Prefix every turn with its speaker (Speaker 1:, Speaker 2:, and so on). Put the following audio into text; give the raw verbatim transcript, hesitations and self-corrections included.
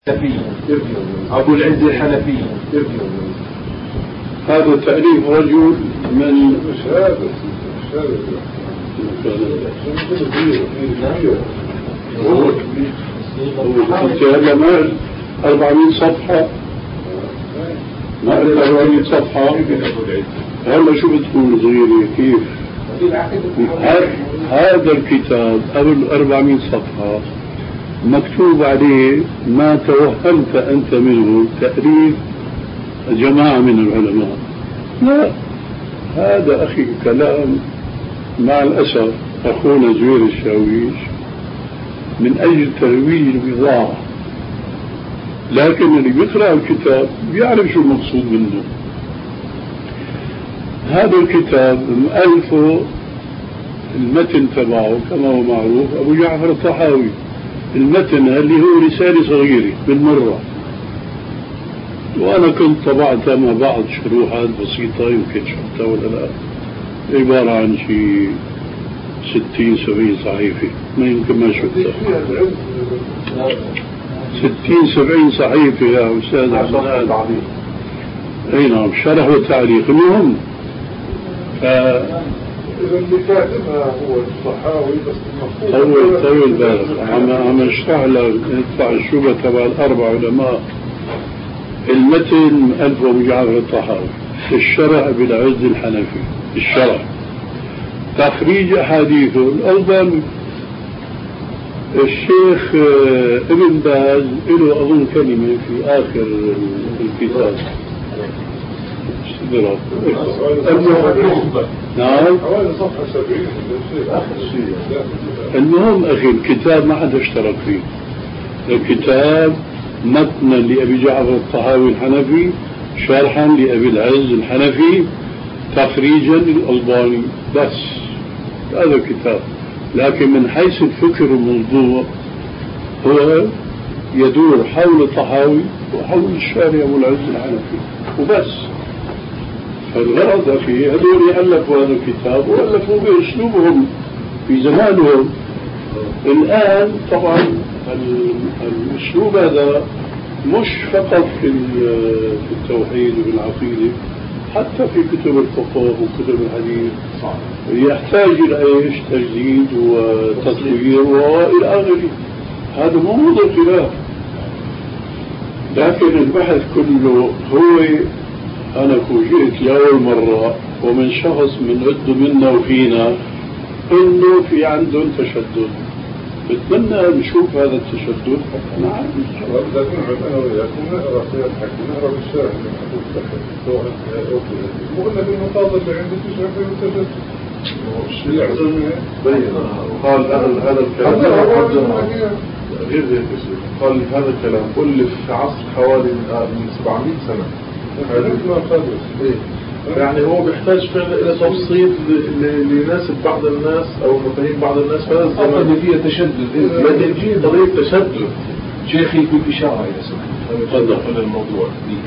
Speaker 1: أبو العز الحنفي.
Speaker 2: هذا تأليف رجل من انت هلا ما أربعمائة صفحة ما أربعمائة صفحة هلا شو بتقول صغيرة كيف هذا الكتاب قبل أربعمائة صفحة مكتوب عليه ما توهمت أنت منه تأليف جماعة من العلماء. لا، هذا أخي كلام مع الأسف أخونا زوير الشاويش من أجل ترويج البضاعة، لكن اللي بيقرأ الكتاب بيعرف شو المقصود منه. هذا الكتاب مؤلفه المتن تبعه كما هو معروف أبو جعفر الطحاوي، المتن اللي هو رسالة صغيرة بالمرة، وأنا كنت طبعتها مع بعض شروحات بسيطة يمكن شفتها ولا لا، عبارة عن شيء ستين سبعين صحيفة، ما يمكن ما شفتها ستين سبعين صحيفة يا أستاذ عبد. أي نعم، شرح وتعليق. المهم ف
Speaker 3: إذا اللي كاتبها هو الطحاوي بس
Speaker 2: طول طول بالك عم عم اشرح لك ندفع الشبهة تبع الأربع علماء. المتن مؤلف أبو جعفر الطحاوي، الشرح بالعز الحنفي، الشرح تخريج أحاديثه الألباني، الشيخ ابن باز له أظن كلمة في آخر الكتاب. نعم المهم أخي الكتاب ما حدا اشترك فيه. الكتاب متنا لأبي جعفر الطحاوي الحنفي، شرحا لأبي العز الحنفي، تخريجا للألباني، بس هذا الكتاب. لكن من حيث الفكر الموضوع هو يدور حول الطحاوي وحول الشارع أبو العز الحنفي وبس. فالغرض أخي هذول ألفوا هذا الكتاب وألفوا بأسلوبهم في زمانهم. الآن طبعا الأسلوب هذا مش فقط في التوحيد وبالعقيدة، حتى في كتب الفقه وكتب الحديث يحتاج إلى إيش تجديد وتطوير وإلى آخره. هذا مو موضوع خلاف، لكن البحث كله هو أنا فوجئت لأول مرة ومن شخص من عد منا وفينا إنه في عندهم تشدد. بتمنى نشوف هذا التشدد حتى أنا عارف
Speaker 3: إذا كنا أنا وياكم نقرأ في الحكي نقرأ بالشارع من حدود تخل وقلنا بالمقابل اللي عندي تشرح في التشدد الشيء أحسن منه بين قال هذا الكلام غير ذلك قال هذا الكلام قل في عصر حوالي من سبعمائة سنة يعني هو بيحتاج فعلا إلى تفصيل ليناسب بعض الناس أو مفاهيم بعض الناس في هذا الزمن فيها تشدد. لكن في قضية تشدد شيخي في إشارة إلى سبب هذا الموضوع.